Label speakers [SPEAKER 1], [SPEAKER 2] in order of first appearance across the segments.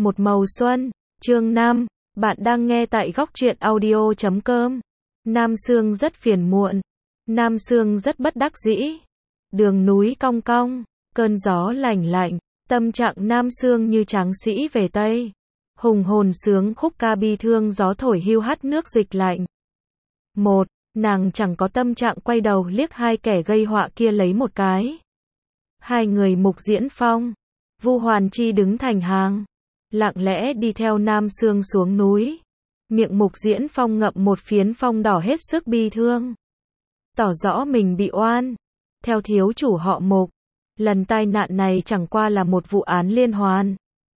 [SPEAKER 1] Một màu xuân, chương 5, bạn đang nghe tại góc truyện audio.com. Nam Sương rất phiền muộn. Nam Sương rất bất đắc dĩ. Đường núi cong cong, cơn gió lành lạnh, tâm trạng Nam Sương như tráng sĩ về Tây. Hùng hồn sướng khúc ca bi thương gió thổi hiu hắt nước dịch lạnh. Một, nàng chẳng có tâm trạng quay đầu liếc hai kẻ gây họa kia lấy một cái. Hai người Mục Diễn Phong, Vu Hoàn Chi đứng thành hàng, lặng lẽ đi theo Nam Sương xuống núi. Miệng Mục Diễn Phong ngậm một phiến phong đỏ hết sức bi thương, tỏ rõ mình bị oan. Theo thiếu chủ họ Mục, lần tai nạn này chẳng qua là một vụ án liên hoàn.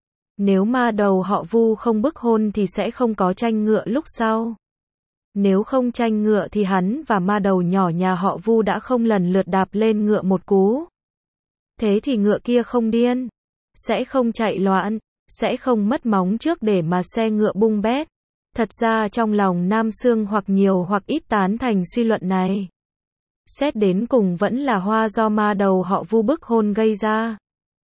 [SPEAKER 1] Nếu ma đầu họ Vu không bức hôn thì sẽ không có tranh ngựa lúc sau. Nếu không tranh ngựa thì hắn và ma đầu nhỏ nhà họ Vu đã không lần lượt đạp lên ngựa một cú. Thế thì ngựa kia không điên, sẽ không chạy loạn, sẽ không mất móng trước để mà xe ngựa bung bét. Thật ra trong lòng Nam Sương hoặc nhiều hoặc ít tán thành suy luận này. Xét đến cùng vẫn là hoa do ma đầu họ Vu bức hôn gây ra.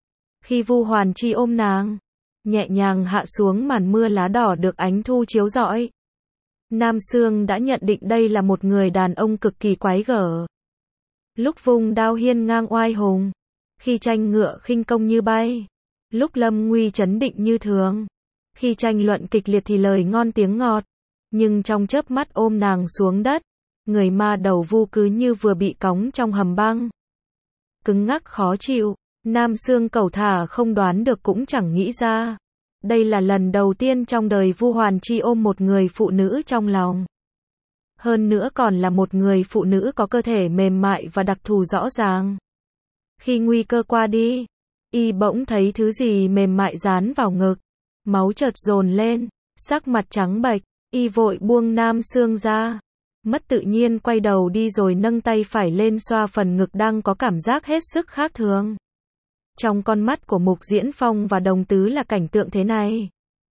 [SPEAKER 1] Khi Vu Hoàn Chi ôm nàng, nhẹ nhàng hạ xuống màn mưa lá đỏ được ánh thu chiếu rọi, Nam Sương đã nhận định đây là một người đàn ông cực kỳ quái gở. Lúc vung đao hiên ngang oai hùng, khi tranh ngựa khinh công như bay, lúc lâm nguy trấn định như thường, khi tranh luận kịch liệt thì lời ngon tiếng ngọt, nhưng trong chớp mắt ôm nàng xuống đất, người ma đầu Vu cứ như vừa bị cóng trong hầm băng. Cứng ngắc khó chịu, Nam Sương cẩu thả không đoán được cũng chẳng nghĩ ra. Đây là lần đầu tiên trong đời Vu Hoàn Chi ôm một người phụ nữ trong lòng. Hơn nữa còn là một người phụ nữ có cơ thể mềm mại và đặc thù rõ ràng. Khi nguy cơ qua đi, y bỗng thấy thứ gì mềm mại dán vào ngực. Máu chợt dồn lên, sắc mặt trắng bệch, y vội buông Nam Sương ra. Mất tự nhiên quay đầu đi rồi nâng tay phải lên xoa phần ngực đang có cảm giác hết sức khác thường. Trong con mắt của Mục Diễn Phong và Đồng Tứ là cảnh tượng thế này.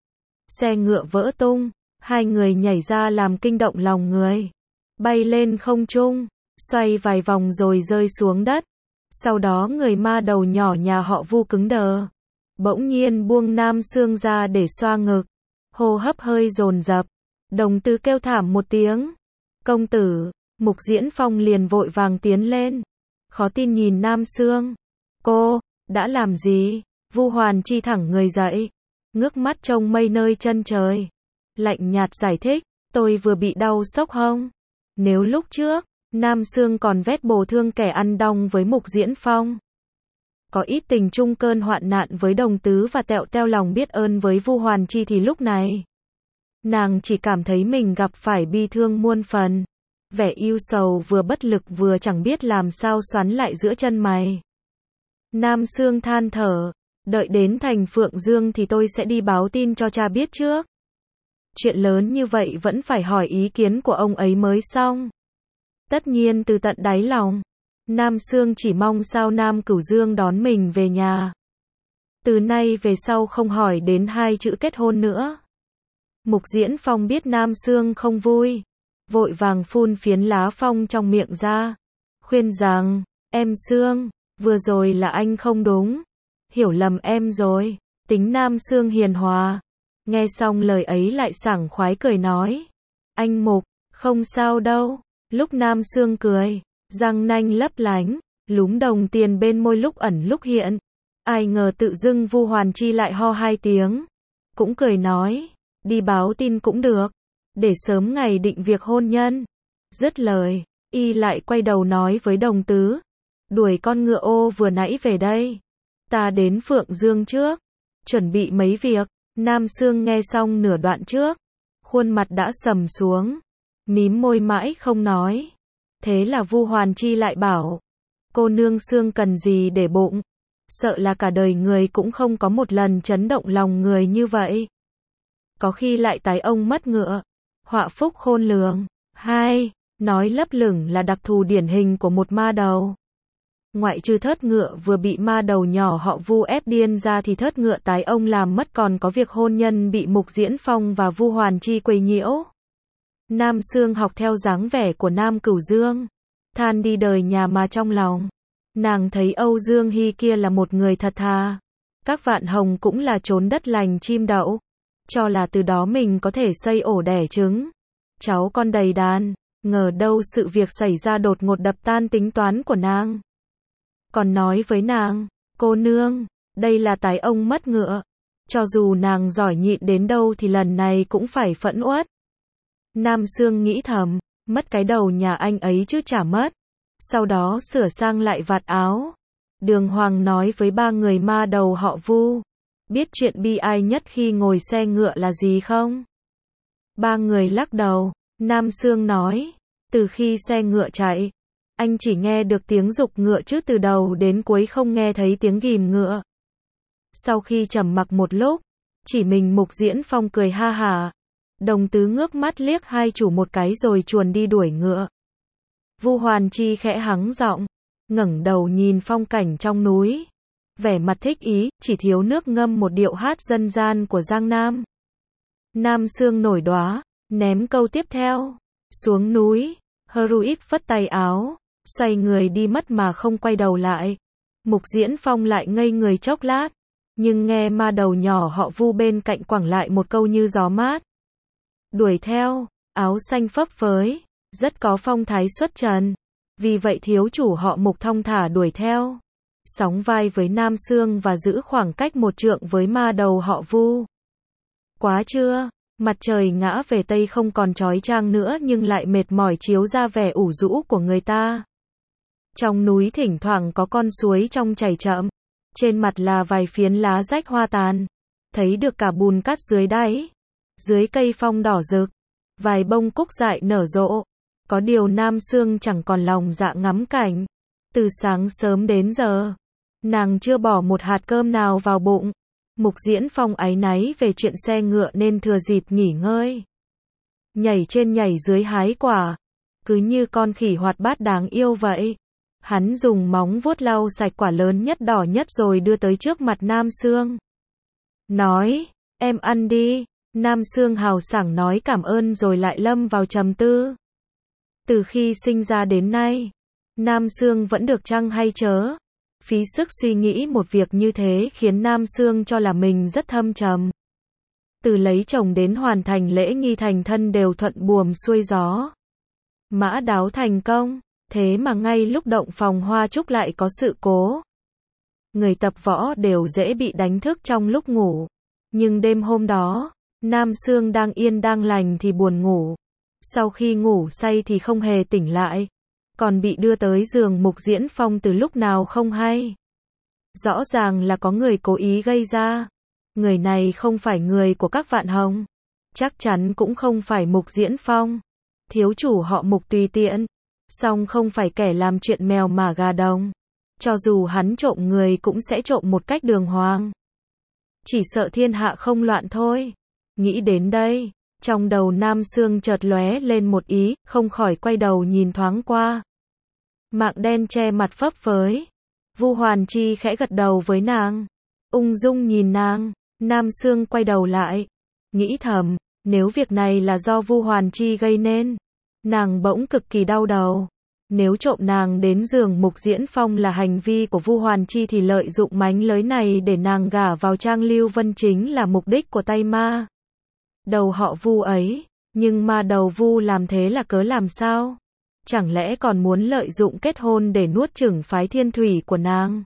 [SPEAKER 1] Xe ngựa vỡ tung, hai người nhảy ra làm kinh động lòng người. Bay lên không trung, xoay vài vòng rồi rơi xuống đất. Sau đó người ma đầu nhỏ nhà họ Vu cứng đờ. Bỗng nhiên buông Nam Sương ra để xoa ngực. Hô hấp hơi dồn dập. Đồng Tứ kêu thảm một tiếng. Công tử, Mục Diễn Phong liền vội vàng tiến lên. Khó tin nhìn Nam Sương. Cô đã làm gì? Vu Hoàn Chi thẳng người dậy, ngước mắt trông mây nơi chân trời, lạnh nhạt giải thích, tôi vừa bị đau sốc hông. Nếu lúc trước, Nam Sương còn vét bồ thương kẻ ăn đong với Mục Diễn Phong, có ít tình chung cơn hoạn nạn với Đồng Tứ và tẹo teo lòng biết ơn với Vu Hoàn Chi thì lúc này, nàng chỉ cảm thấy mình gặp phải bi thương muôn phần, vẻ ưu sầu vừa bất lực vừa chẳng biết làm sao xoắn lại giữa chân mày. Nam Sương than thở, đợi đến thành Phượng Dương thì tôi sẽ đi báo tin cho cha biết trước. Chuyện lớn như vậy vẫn phải hỏi ý kiến của ông ấy mới xong. Tất nhiên từ tận đáy lòng, Nam Sương chỉ mong sao Nam Cửu Dương đón mình về nhà. Từ nay về sau không hỏi đến hai chữ kết hôn nữa. Mục Diễn Phong biết Nam Sương không vui, vội vàng phun phiến lá phong trong miệng ra, khuyên rằng, em Sương, vừa rồi là anh không đúng, hiểu lầm em rồi. Tính Nam Sương hiền hòa, nghe xong lời ấy lại sảng khoái cười nói, anh Mục, không sao đâu. Lúc Nam Sương cười, răng nanh lấp lánh, lúm đồng tiền bên môi lúc ẩn lúc hiện. Ai ngờ tự dưng Vu Hoàn Chi lại ho hai tiếng, cũng cười nói, đi báo tin cũng được, để sớm ngày định việc hôn nhân. Dứt lời, y lại quay đầu nói với Đồng Tứ, đuổi con ngựa ô vừa nãy về đây, ta đến Phượng Dương trước, chuẩn bị mấy việc. Nam Sương nghe xong nửa đoạn trước, khuôn mặt đã sầm xuống, mím môi mãi không nói. Thế là Vu Hoàn Chi lại bảo, cô nương Sương cần gì để bụng, sợ là cả đời người cũng không có một lần chấn động lòng người như vậy. Có khi lại tái ông mất ngựa, họa phúc khôn lường. Hai, nói lấp lửng là đặc thù điển hình của một ma đầu. Ngoại trừ thớt ngựa vừa bị ma đầu nhỏ họ Vu ép điên ra thì thớt ngựa tái ông làm mất còn có việc hôn nhân bị Mục Diễn Phong và Vu Hoàn Chi quấy nhiễu. Nam Sương học theo dáng vẻ của Nam Cửu Dương, than đi đời nhà mà trong lòng, nàng thấy Âu Dương Hy kia là một người thật thà, Các vạn hồng cũng là chốn đất lành chim đậu, cho là từ đó mình có thể xây ổ đẻ trứng, cháu con đầy đàn, ngờ đâu sự việc xảy ra đột ngột đập tan tính toán của nàng. Còn nói với nàng, cô nương, đây là tài ông mất ngựa, cho dù nàng giỏi nhịn đến đâu thì lần này cũng phải phẫn uất. Nam Xương nghĩ thầm, mất cái đầu nhà anh ấy chứ chả mất. Sau đó sửa sang lại vạt áo. Đường Hoàng nói với ba người ma đầu họ Vu, biết chuyện bi ai nhất khi ngồi xe ngựa là gì không? Ba người lắc đầu. Nam Xương nói, từ khi xe ngựa chạy, anh chỉ nghe được tiếng giục ngựa chứ từ đầu đến cuối không nghe thấy tiếng ghìm ngựa. Sau khi trầm mặc một lúc, chỉ mình Mục Diễn Phong cười ha hả. Đồng tứ ngước mắt liếc hai chủ một cái rồi chuồn đi đuổi ngựa. Vu Hoàn Chi khẽ hắng giọng, ngẩng đầu nhìn phong cảnh trong núi, vẻ mặt thích ý, chỉ thiếu nước ngâm một điệu hát dân gian của Giang Nam. Nam Xương nổi đoá, ném câu tiếp theo, xuống núi, Heruit phất tay áo, xoay người đi mất mà không quay đầu lại. Mục Diễn Phong lại ngây người chốc lát, nhưng nghe ma đầu nhỏ họ Vu bên cạnh quẳng lại một câu như gió mát. Đuổi theo, áo xanh phấp phới, rất có phong thái xuất trần. Vì vậy thiếu chủ họ Mục thong thả đuổi theo, sóng vai với Nam Xương và giữ khoảng cách một trượng với ma đầu họ Vu. Quá trưa, mặt trời ngã về tây không còn chói chang nữa nhưng lại mệt mỏi chiếu ra vẻ ủ rũ của người ta. Trong núi thỉnh thoảng có con suối trong chảy chậm, trên mặt là vài phiến lá rách hoa tàn, thấy được cả bùn cát dưới đáy. Dưới cây phong đỏ rực, vài bông cúc dại nở rộ. Có điều Nam Xương chẳng còn lòng dạ ngắm cảnh. Từ sáng sớm đến giờ, nàng chưa bỏ một hạt cơm nào vào bụng. Mục Diễn Phong áy náy về chuyện xe ngựa nên thừa dịp nghỉ ngơi, nhảy trên nhảy dưới hái quả, cứ như con khỉ hoạt bát đáng yêu vậy. Hắn dùng móng vuốt lau sạch quả lớn nhất đỏ nhất rồi đưa tới trước mặt Nam Xương. Nói, em ăn đi. Nam Xương hào sảng nói cảm ơn rồi lại lâm vào trầm tư. Từ khi sinh ra đến nay, Nam Xương vẫn được chăng hay chớ? Phí sức suy nghĩ một việc như thế khiến Nam Xương cho là mình rất thâm trầm. Từ lấy chồng đến hoàn thành lễ nghi thành thân đều thuận buồm xuôi gió. Mã đáo thành công, thế mà ngay lúc động phòng hoa trúc lại có sự cố. Người tập võ đều dễ bị đánh thức trong lúc ngủ. Nhưng đêm hôm đó, Nam Xương đang yên đang lành thì buồn ngủ. Sau khi ngủ say thì không hề tỉnh lại, còn bị đưa tới giường Mục Diễn Phong từ lúc nào không hay. Rõ ràng là có người cố ý gây ra. Người này không phải người của các vạn hồng, chắc chắn cũng không phải Mục Diễn Phong. Thiếu chủ họ Mục tùy tiện, song không phải kẻ làm chuyện mèo mả gà đồng. Cho dù hắn trộm người cũng sẽ trộm một cách đường hoàng. Chỉ sợ thiên hạ không loạn thôi. Nghĩ đến đây, trong đầu Nam Xương chợt lóe lên một ý, không khỏi quay đầu nhìn thoáng qua. Mạng đen che mặt phấp phới. Vu Hoàn Chi khẽ gật đầu với nàng, ung dung nhìn nàng. Nam Xương quay đầu lại, nghĩ thầm, nếu việc này là do Vu Hoàn Chi gây nên, nàng bỗng cực kỳ đau đầu. Nếu trộm nàng đến giường Mục Diễn Phong là hành vi của Vu Hoàn Chi thì lợi dụng mánh lới này để nàng gả vào Trang Lưu Vân chính là mục đích của tay ma đầu họ Vu ấy. Nhưng ma đầu Vu làm thế là cớ làm sao? Chẳng lẽ còn muốn lợi dụng kết hôn để nuốt chửng phái Thiên Thủy của nàng?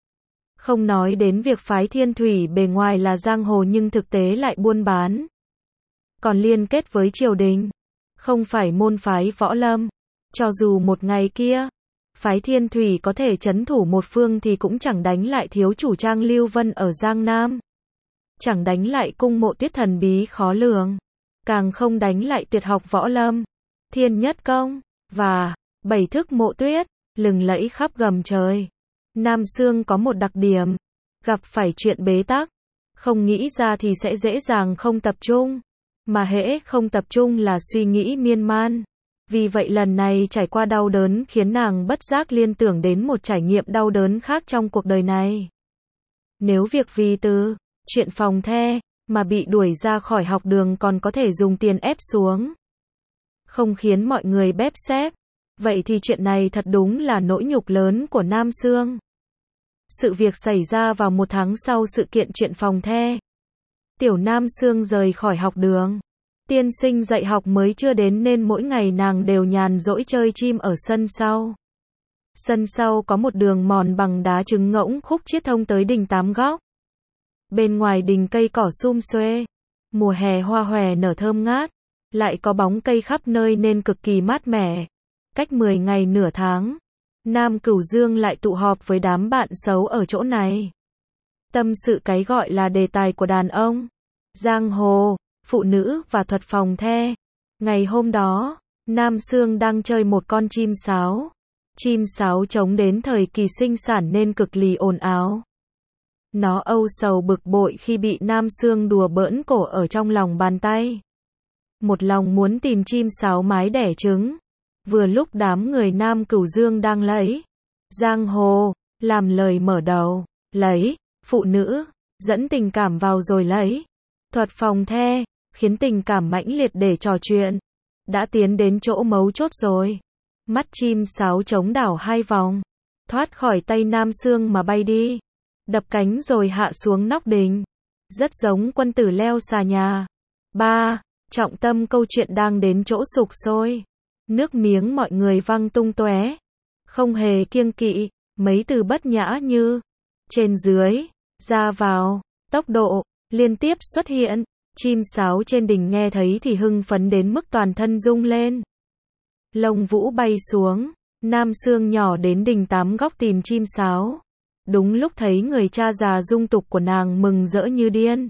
[SPEAKER 1] Không nói đến việc phái Thiên Thủy bề ngoài là giang hồ nhưng thực tế lại buôn bán, còn liên kết với triều đình, không phải môn phái võ lâm. Cho dù một ngày kia, phái Thiên Thủy có thể trấn thủ một phương thì cũng chẳng đánh lại thiếu chủ Trang Lưu Vân ở Giang Nam, chẳng đánh lại cung Mộ Tuyết thần bí khó lường, càng không đánh lại tuyệt học võ lâm, Thiên Nhất Công, và 7 thức Mộ Tuyết, lừng lẫy khắp gầm trời. Nam Xương có một đặc điểm, gặp phải chuyện bế tắc, không nghĩ ra thì sẽ dễ dàng không tập trung, mà hễ không tập trung là suy nghĩ miên man. Vì vậy lần này trải qua đau đớn khiến nàng bất giác liên tưởng đến một trải nghiệm đau đớn khác trong cuộc đời này. Nếu việc vì từ chuyện phòng the mà bị đuổi ra khỏi học đường còn có thể dùng tiền ép xuống, không khiến mọi người bép xép, vậy thì chuyện này thật đúng là nỗi nhục lớn của Nam Xương. Sự việc xảy ra vào một tháng sau sự kiện chuyện phòng the. Tiểu Nam Sương rời khỏi học đường. Tiên sinh dạy học mới chưa đến nên mỗi ngày nàng đều nhàn rỗi chơi chim ở sân sau. Sân sau có một đường mòn bằng đá trứng ngỗng khúc chiết thông tới đình Tám Góc. Bên ngoài đình cây cỏ sum xuê. Mùa hè hoa hòe nở thơm ngát. Lại có bóng cây khắp nơi nên cực kỳ mát mẻ. Cách 10 ngày nửa tháng, Nam Cửu Dương lại tụ họp với đám bạn xấu ở chỗ này. Tâm sự cái gọi là đề tài của đàn ông, giang hồ, phụ nữ và thuật phòng the. Ngày hôm đó, Nam Sương đang chơi một con chim sáo. Chim sáo trống đến thời kỳ sinh sản nên cực lì ồn ào. Nó âu sầu bực bội khi bị Nam Sương đùa bỡn cổ ở trong lòng bàn tay. Một lòng muốn tìm chim sáo mái đẻ trứng. Vừa lúc đám người Nam Cửu Dương đang lấy giang hồ làm lời mở đầu, lấy phụ nữ dẫn tình cảm vào rồi lấy thuật phòng the khiến tình cảm mãnh liệt để trò chuyện. Đã tiến đến chỗ mấu chốt rồi. Mắt chim sáo trống đảo 2 vòng, thoát khỏi tay Nam Sương mà bay đi, đập cánh rồi hạ xuống nóc đình. Rất giống quân tử leo xà nhà. 3. Trọng tâm câu chuyện đang đến chỗ sục sôi. Nước miếng mọi người văng tung tóe, không hề kiêng kỵ, mấy từ bất nhã như trên dưới, ra vào, tốc độ, liên tiếp xuất hiện. Chim sáo trên đình nghe thấy thì hưng phấn đến mức toàn thân rung lên. Lông vũ bay xuống, Nam Sương nhỏ đến đình Tám Góc tìm chim sáo. Đúng lúc thấy người cha già dung tục của nàng mừng rỡ như điên.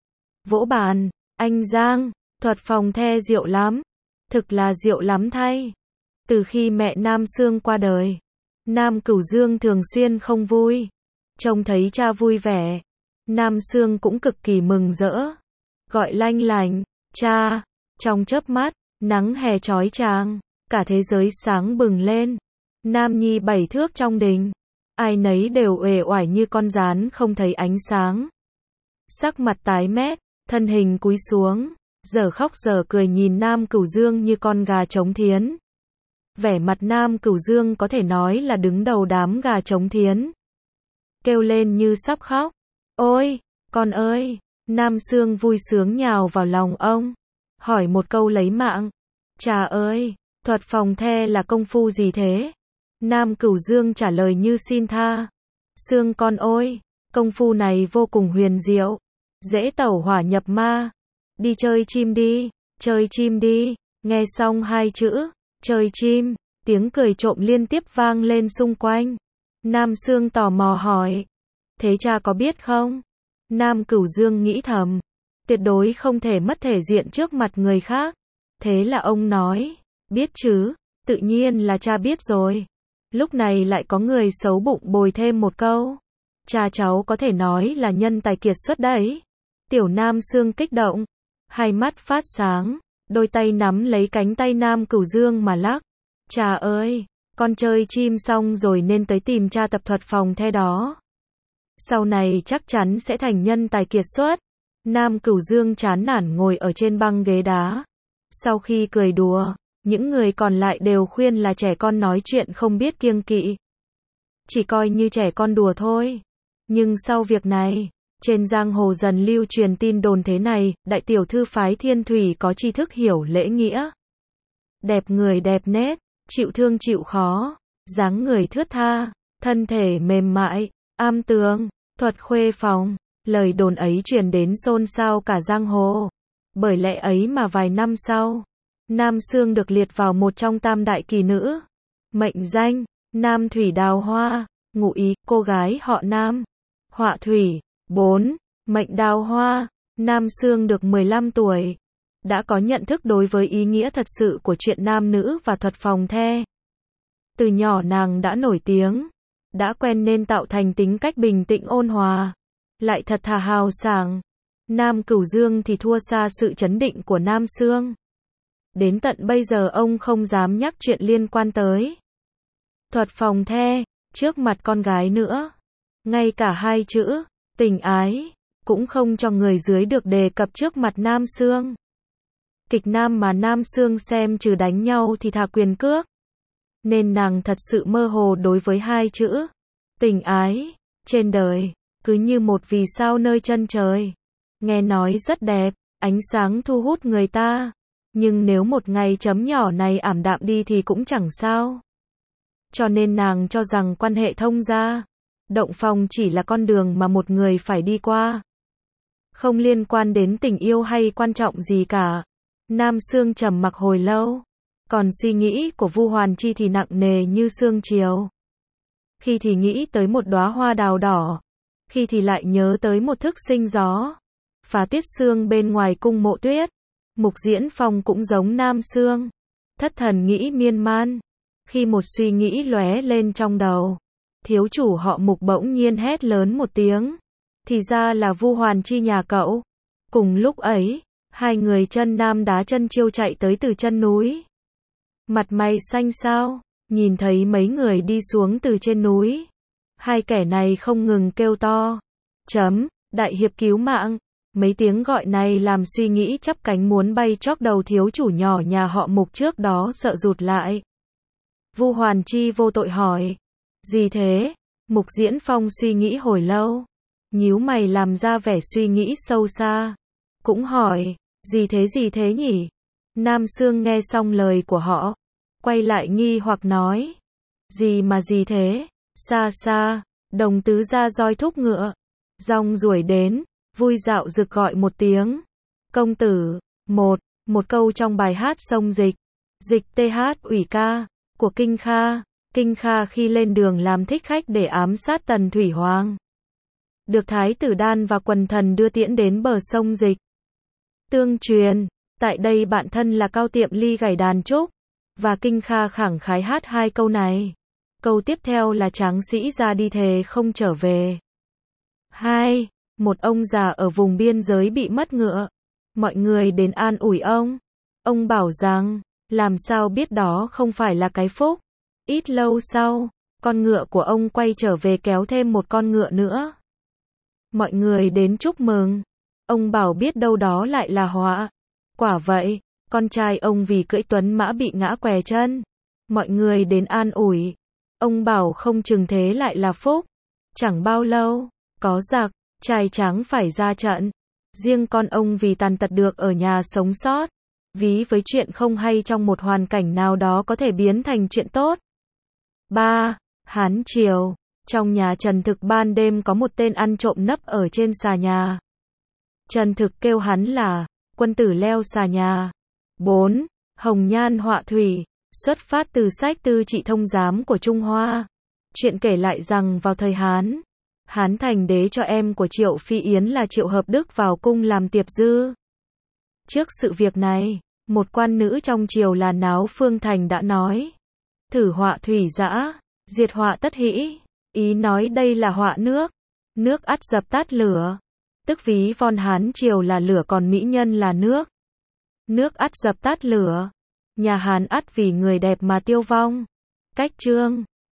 [SPEAKER 1] Vỗ bàn, anh Giang, thuật phòng the diệu lắm. Thực là diệu lắm thay. Từ khi mẹ Nam Sương qua đời, Nam Cửu Dương thường xuyên không vui. Trông thấy cha vui vẻ, Nam Sương cũng cực kỳ mừng rỡ. Gọi lanh lành, cha. Trong chớp mắt, nắng hè chói chang, cả thế giới sáng bừng lên. Nam nhi 7 thước trong đình, ai nấy đều uể oải như con gián không thấy ánh sáng. Sắc mặt tái mét, thân hình cúi xuống, giờ khóc giờ cười nhìn Nam Cửu Dương như con gà trống thiến. Vẻ mặt Nam Cửu Dương có thể nói là đứng đầu đám gà trống thiến. Kêu lên như sắp khóc. Ôi, con ơi! Nam Sương vui sướng nhào vào lòng ông, hỏi một câu lấy mạng. Cha ơi, thuật phòng the là công phu gì thế? Nam Cửu Dương trả lời như xin tha. Sương con ơi, công phu này vô cùng huyền diệu, dễ tẩu hỏa nhập ma. Đi chơi chim đi, chơi chim đi. Nghe xong 2 chữ, chơi chim, tiếng cười trộm liên tiếp vang lên xung quanh. Nam Sương tò mò hỏi, thế cha có biết không? Nam Cửu Dương nghĩ thầm, tuyệt đối không thể mất thể diện trước mặt người khác. Thế là ông nói, biết chứ, tự nhiên là cha biết rồi. Lúc này lại có người xấu bụng bồi thêm một câu, cha cháu có thể nói là nhân tài kiệt xuất đấy. Tiểu Nam Sương kích động, hai mắt phát sáng, đôi tay nắm lấy cánh tay Nam Cửu Dương mà lắc. Cha ơi, con chơi chim xong rồi nên tới tìm cha tập thuật phòng the đó. Sau này chắc chắn sẽ thành nhân tài kiệt xuất. Nam Cửu Dương chán nản ngồi ở trên băng ghế đá. Sau khi cười đùa, những người còn lại đều khuyên là trẻ con nói chuyện không biết kiêng kỵ. Chỉ coi như trẻ con đùa thôi. Nhưng sau việc này, trên giang hồ dần lưu truyền tin đồn thế này, đại tiểu thư phái Thiên Thủy có tri thức hiểu lễ nghĩa. Đẹp người đẹp nết, chịu thương chịu khó, dáng người thướt tha, thân thể mềm mại, am tường, thuật khuê phòng. Lời đồn ấy truyền đến xôn xao cả giang hồ. Bởi lẽ ấy mà vài năm sau, Nam Sương được liệt vào một trong tam đại kỳ nữ. Mệnh danh, Nam Thủy Đào Hoa, ngụ ý, cô gái họ Nam. Họa thủy, 4, mệnh đào hoa. Nam Sương được 15 tuổi. Đã có nhận thức đối với ý nghĩa thật sự của chuyện nam nữ và thuật phòng the. Từ nhỏ nàng đã nổi tiếng, đã quen nên tạo thành tính cách bình tĩnh ôn hòa, lại thật thà hào sảng. Nam Cửu Dương thì thua xa sự chấn định của Nam Sương. Đến tận bây giờ ông không dám nhắc chuyện liên quan tới thuật phòng the trước mặt con gái nữa. Ngay cả 2 chữ tình ái cũng không cho người dưới được đề cập trước mặt Nam Sương. Kịch nam mà Nam Sương xem trừ đánh nhau thì thà quyền cước. Nên nàng thật sự mơ hồ đối với 2 chữ tình ái. Trên đời, cứ như một vì sao nơi chân trời. Nghe nói rất đẹp, ánh sáng thu hút người ta. Nhưng nếu một ngày chấm nhỏ này ảm đạm đi thì cũng chẳng sao. Cho nên nàng cho rằng quan hệ thông gia, động phòng chỉ là con đường mà một người phải đi qua. Không liên quan đến tình yêu hay quan trọng gì cả. Nam Xương trầm mặc hồi lâu. Còn suy nghĩ của Vu Hoàn Chi thì nặng nề như sương chiều. Khi thì nghĩ tới một đóa hoa đào đỏ. Khi thì lại nhớ tới một thức sinh gió. Phá tuyết sương bên ngoài cung Mộ Tuyết. Mục Diễn Phong cũng giống Nam Xương. Thất thần nghĩ miên man. Khi một suy nghĩ lóe lên trong đầu. Thiếu chủ họ Mục bỗng nhiên hét lớn một tiếng. Thì ra là Vu Hoàn Chi nhà cậu. Cùng lúc ấy, hai người chân nam đá chân chiêu chạy tới từ chân núi. Mặt mày xanh xao, nhìn thấy mấy người đi xuống từ trên núi. Hai kẻ này không ngừng kêu to. Đại hiệp cứu mạng. Mấy tiếng gọi này làm suy nghĩ chắp cánh muốn bay chót đầu thiếu chủ nhỏ nhà họ Mục trước đó sợ rụt lại. Vu Hoàn Chi vô tội hỏi. Gì thế? Mục Diễn Phong suy nghĩ hồi lâu. Nhíu mày làm ra vẻ suy nghĩ sâu xa. Cũng hỏi. Gì thế nhỉ? Nam Xương nghe xong lời của họ. Quay lại nghi hoặc nói. Gì mà gì thế? Xa xa. Đồng tứ ra roi thúc ngựa. Rong ruổi đến. Vui dạo rực gọi một tiếng. Công tử. Một câu trong bài hát sông Dịch. Dịch TH ủy ca. Của Kinh Kha. Kinh Kha khi lên đường làm thích khách để ám sát Tần Thủy Hoàng. Được Thái tử Đan và quần thần đưa tiễn đến bờ sông Dịch. Tương truyền. Tại đây bạn thân là Cao Tiệm Ly gảy đàn trúc. Và Kinh Kha khẳng khái hát hai câu này. Câu tiếp theo là tráng sĩ ra đi thề không trở về. 2. Một ông già ở vùng biên giới bị mất ngựa. Mọi người đến an ủi ông. Ông bảo rằng, làm sao biết đó không phải là cái phúc. Ít lâu sau, con ngựa của ông quay trở về kéo thêm một con ngựa nữa. Mọi người đến chúc mừng. Ông bảo biết đâu đó lại là họa. Quả vậy, con trai ông vì cưỡi tuấn mã bị ngã què chân. Mọi người đến an ủi. Ông bảo không chừng thế lại là phúc. Chẳng bao lâu, có giặc, trai tráng phải ra trận. Riêng con ông vì tàn tật được ở nhà sống sót. Ví với chuyện không hay trong một hoàn cảnh nào đó có thể biến thành chuyện tốt. 3. Hán Triều. Trong nhà Trần Thực ban đêm có một tên ăn trộm nấp ở trên xà nhà. Trần Thực kêu hắn là quân tử leo xà nhà. 4. Hồng Nhan Họa Thủy. Xuất phát từ sách Tư Trị Thông Giám của Trung Hoa. Chuyện kể lại rằng vào thời Hán, Hán Thành đế cho em của Triệu Phi Yến là Triệu Hợp Đức vào cung làm tiệp dư. Trước sự việc này, một quan nữ trong triều là Náo Phương Thành đã nói. Thử họa thủy dã, diệt họa tất hĩ. Ý nói đây là họa nước. Nước ắt dập tắt lửa. Tức ví von Hán triều là lửa còn mỹ nhân là nước. Nước ắt dập tắt lửa. Nhà Hán ắt vì người đẹp mà tiêu vong. Cách chương